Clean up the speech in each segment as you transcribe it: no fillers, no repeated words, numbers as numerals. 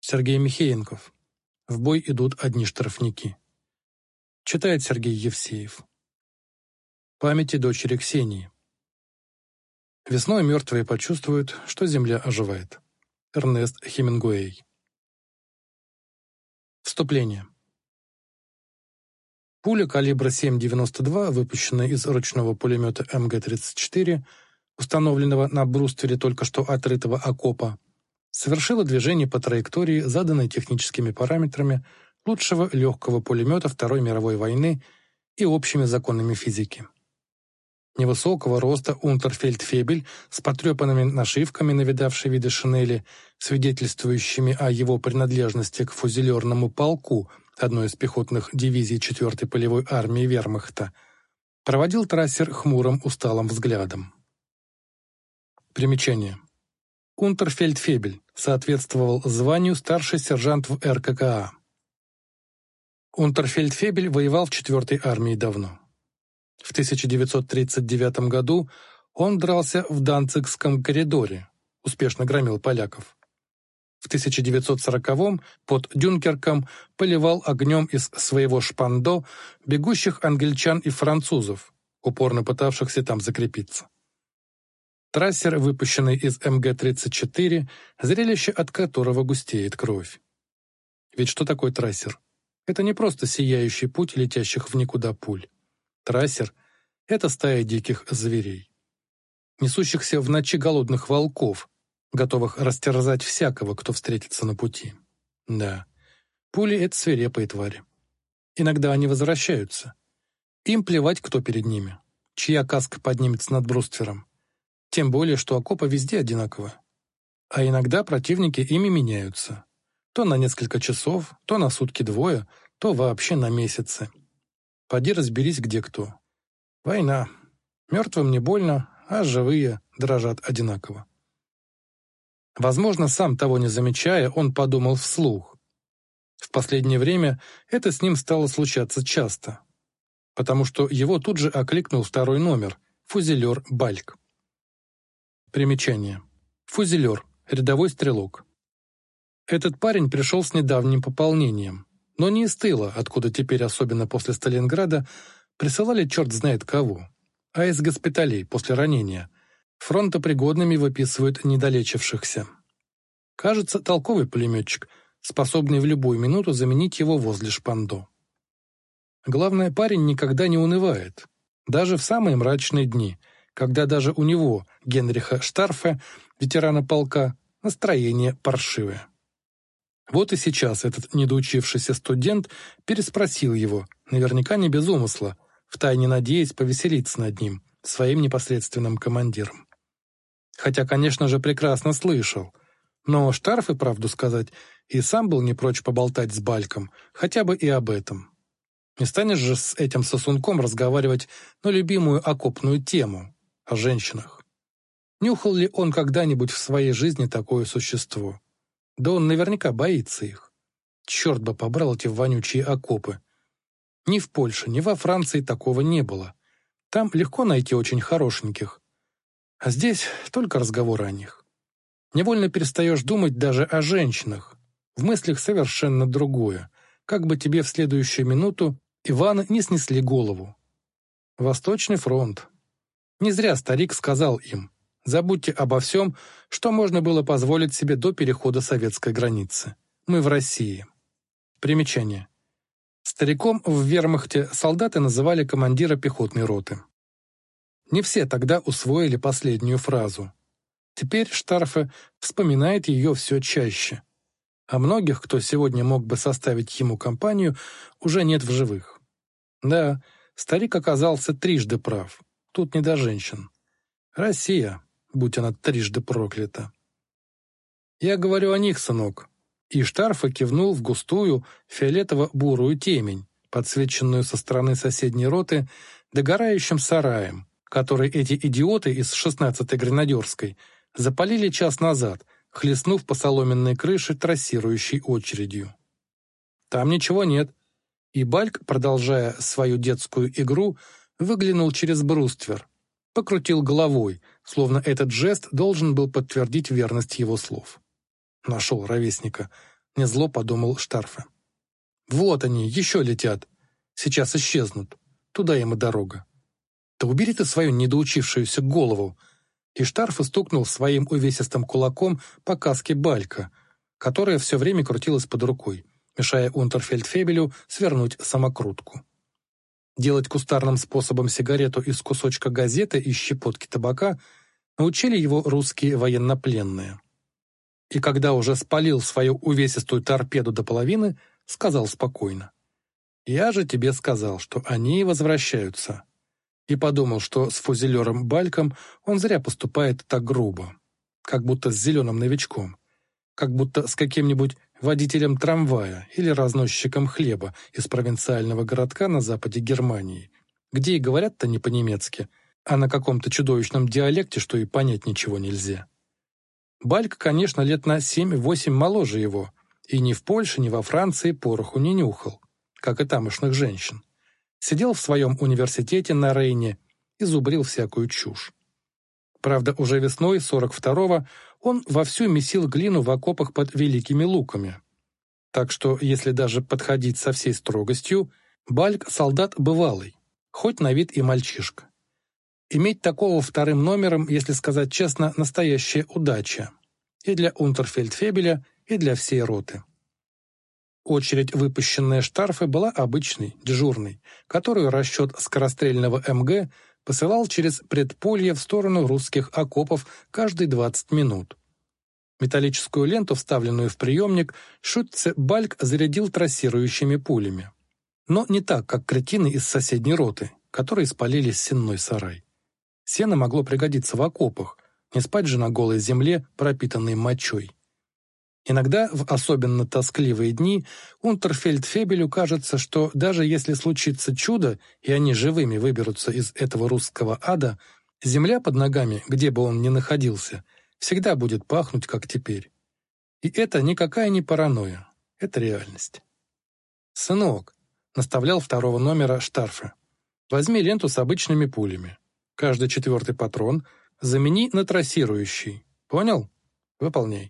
Сергей Михеенков. В бой идут одни штрафники. Читает Сергей Евсеев. Памяти дочери Ксении. Весной мертвые почувствуют, что земля оживает. Эрнест Хемингуэй. Вступление. Пуля калибра 7,92, выпущенная из ручного пулемета МГ-34, установленного на бруствере только что отрытого окопа, совершила движение по траектории, заданной техническими параметрами лучшего легкого пулемета Второй мировой войны и общими законами физики. Невысокого роста унтерфельдфебель с потрепанными нашивками на видавшей виды шинели, свидетельствующими о его принадлежности к фузелерному полку одной из пехотных дивизий 4-й полевой армии вермахта, проводил трассер хмурым усталым взглядом. Примечание. Унтерфельдфебель соответствовал званию старший сержант в РККА. Унтерфельдфебель воевал в 4-й армии давно. В 1939 году он дрался в Данцигском коридоре, успешно громил поляков. В 1940-м под Дюнкерком поливал огнем из своего шпандо бегущих англичан и французов, упорно пытавшихся там закрепиться. Трассер, выпущенный из МГ-34, зрелище от которого густеет кровь. Ведь что такое трассер? Это не просто сияющий путь летящих в никуда пуль. Трассер — это стая диких зверей, несущихся в ночи голодных волков, готовых растерзать всякого, кто встретится на пути. Да, пули — это свирепые твари. Иногда они возвращаются. Им плевать, кто перед ними, чья каска поднимется над бруствером. Тем более, что окопы везде одинаковы. А иногда противники ими меняются. То на несколько часов, то на сутки-двое, то вообще на месяцы. Поди разберись, где кто. Война. Мертвым не больно, а живые дрожат одинаково. Возможно, сам того не замечая, он подумал вслух. В последнее время это с ним стало случаться часто, потому что его тут же окликнул второй номер — фузелер Бальк. Примечание. Фузелер, рядовой стрелок. Этот парень пришел с недавним пополнением, но не из тыла, откуда теперь, особенно после Сталинграда, присылали черт знает кого, а из госпиталей после ранения. Фронтопригодными выписывают недолечившихся. Кажется, толковый пулеметчик, способный в любую минуту заменить его возле шпандо. Главное, парень никогда не унывает, даже в самые мрачные дни, когда даже у него, Генриха Штарфе, ветерана полка, настроение паршивое. Вот и сейчас этот недоучившийся студент переспросил его, наверняка не без умысла, втайне надеясь повеселиться над ним, своим непосредственным командиром. Хотя, конечно же, прекрасно слышал. Но Штарфе, правду сказать, и сам был не прочь поболтать с Бальком, хотя бы и об этом. Не станешь же с этим сосунком разговаривать на любимую окопную тему — о женщинах. Нюхал ли он когда-нибудь в своей жизни такое существо? Да он наверняка боится их. Черт бы побрал эти вонючие окопы. Ни в Польше, ни во Франции такого не было. Там легко найти очень хорошеньких. А здесь только разговоры о них. Невольно перестаешь думать даже о женщинах. В мыслях совершенно другое. Как бы тебе в следующую минуту Ивана не снесли голову. Восточный фронт. Не зря старик сказал им: забудьте обо всем, что можно было позволить себе до перехода советской границы. Мы в России. Примечание. Стариком в вермахте солдаты называли командира пехотной роты. Не все тогда усвоили последнюю фразу. Теперь Штарфе вспоминает ее все чаще. А многих, кто сегодня мог бы составить ему компанию, уже нет в живых. Да, старик оказался трижды прав. Тут не до женщин. Россия, будь она трижды проклята. Я говорю о них, сынок. И Штарфе кивнул в густую фиолетово-бурую темень, подсвеченную со стороны соседней роты догорающим сараем, который эти идиоты из 16-й гренадерской запалили час назад, хлестнув по соломенной крыше трассирующей очередью. Там ничего нет, и Бальк, продолжая свою детскую игру, выглянул через бруствер, покрутил головой, словно этот жест должен был подтвердить верность его слов. Нашел ровесника. Незло подумал Штарфе. Вот они, еще летят. Сейчас исчезнут. Туда им и дорога. Да убери ты свою недоучившуюся голову. И Штарфе стукнул своим увесистым кулаком по каске Балька, которая все время крутилась под рукой, мешая Унтерфельдфебелю свернуть самокрутку. Делать кустарным способом сигарету из кусочка газеты и щепотки табака научили его русские военнопленные. И когда уже спалил свою увесистую торпеду до половины, сказал спокойно: «Я же тебе сказал, что они возвращаются». И подумал, что с фузелером Бальком он зря поступает так грубо, как будто с зеленым новичком, как будто с каким-нибудь водителем трамвая или разносчиком хлеба из провинциального городка на западе Германии, где и говорят-то не по-немецки, а на каком-то чудовищном диалекте, что и понять ничего нельзя. Бальк, конечно, лет на 7-8 моложе его, и ни в Польше, ни во Франции пороху не нюхал, как и тамошних женщин. Сидел в своем университете на Рейне и зубрил всякую чушь. Правда, уже весной 42-го он вовсю месил глину в окопах под Великими Луками. Так что, если даже подходить со всей строгостью, Бальк — солдат бывалый, хоть на вид и мальчишка. Иметь такого вторым номером, если сказать честно, настоящая удача. И для Унтерфельдфебеля, и для всей роты. Очередь, выпущенная Штарфе, была обычной, дежурной, которую расчет скорострельного МГ посылал через предполье в сторону русских окопов каждые 20 минут. Металлическую ленту, вставленную в приемник, Шутце Бальк зарядил трассирующими пулями. Но не так, как кретины из соседней роты, которые спалили сенной сарай. Сено могло пригодиться в окопах, не спать же на голой земле, пропитанной мочой. Иногда, в особенно тоскливые дни, Унтерфельдфебелю кажется, что даже если случится чудо, и они живыми выберутся из этого русского ада, земля под ногами, где бы он ни находился, всегда будет пахнуть, как теперь. И это никакая не паранойя, это реальность. «Сынок», — наставлял второго номера Штарфе, — «возьми ленту с обычными пулями. Каждый 4-й патрон замени на трассирующий. Понял? Выполняй.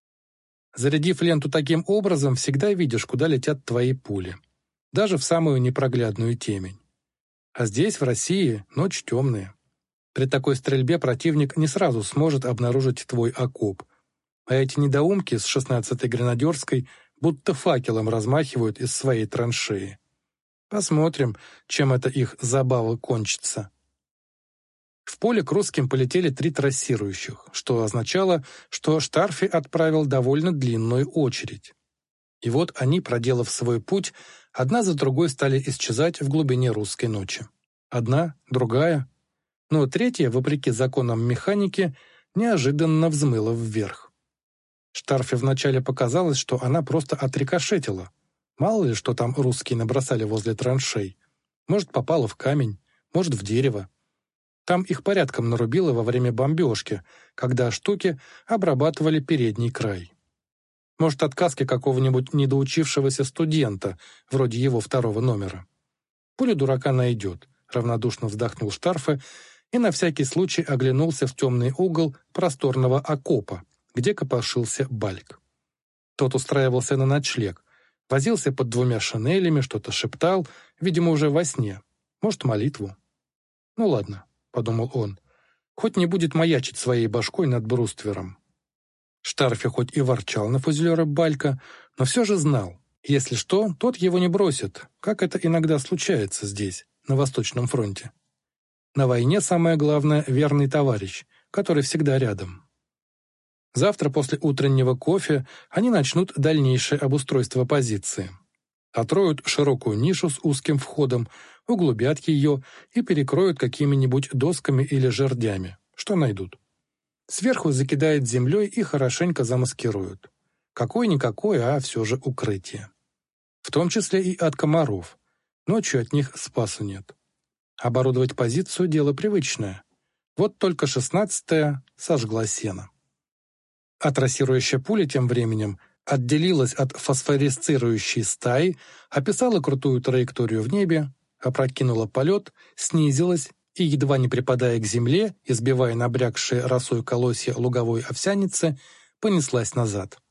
Зарядив ленту таким образом, всегда видишь, куда летят твои пули. Даже в самую непроглядную темень. А здесь, в России, ночь темная. При такой стрельбе противник не сразу сможет обнаружить твой окоп. А эти недоумки с 16-й гренадерской будто факелом размахивают из своей траншеи. Посмотрим, чем это их забава кончится». В поле к русским полетели 3 трассирующих, что означало, что Штарфе отправил довольно длинную очередь. И вот они, проделав свой путь, одна за другой стали исчезать в глубине русской ночи. Одна, другая, но третья, вопреки законам механики, неожиданно взмыла вверх. Штарфе вначале показалось, что она просто отрикошетила. Мало ли, что там русские набросали возле траншей. Может, попала в камень, может, в дерево. Там их порядком нарубило во время бомбежки, когда штуки обрабатывали передний край. Может, от каски какого-нибудь недоучившегося студента, вроде его второго номера. Пуля дурака найдет, равнодушно вздохнул Штарфе и на всякий случай оглянулся в темный угол просторного окопа, где копошился Бальк. Тот устраивался на ночлег, возился под 2 шинелями, что-то шептал, видимо, уже во сне, может, молитву. Ну ладно. — подумал он, — хоть не будет маячить своей башкой над бруствером. Штарфе хоть и ворчал на фузелера Балька, но все же знал, если что, тот его не бросит, как это иногда случается здесь, на Восточном фронте. На войне самое главное — верный товарищ, который всегда рядом. Завтра после утреннего кофе они начнут дальнейшее обустройство позиции. Отроют широкую нишу с узким входом, углубят ее и перекроют какими-нибудь досками или жердями, что найдут. Сверху закидают землей и хорошенько замаскируют. Какое-никакое, а все же укрытие. В том числе и от комаров. Ночью от них спасу нет. Оборудовать позицию — дело привычное. Вот только 16-я сожгла сено. А трассирующая пуля тем временем отделилась от фосфоресцирующей стаи, описала крутую траекторию в небе, опрокинула полет, снизилась и, едва не припадая к земле, избивая набрякшие росой колосья луговой овсяницы, понеслась назад.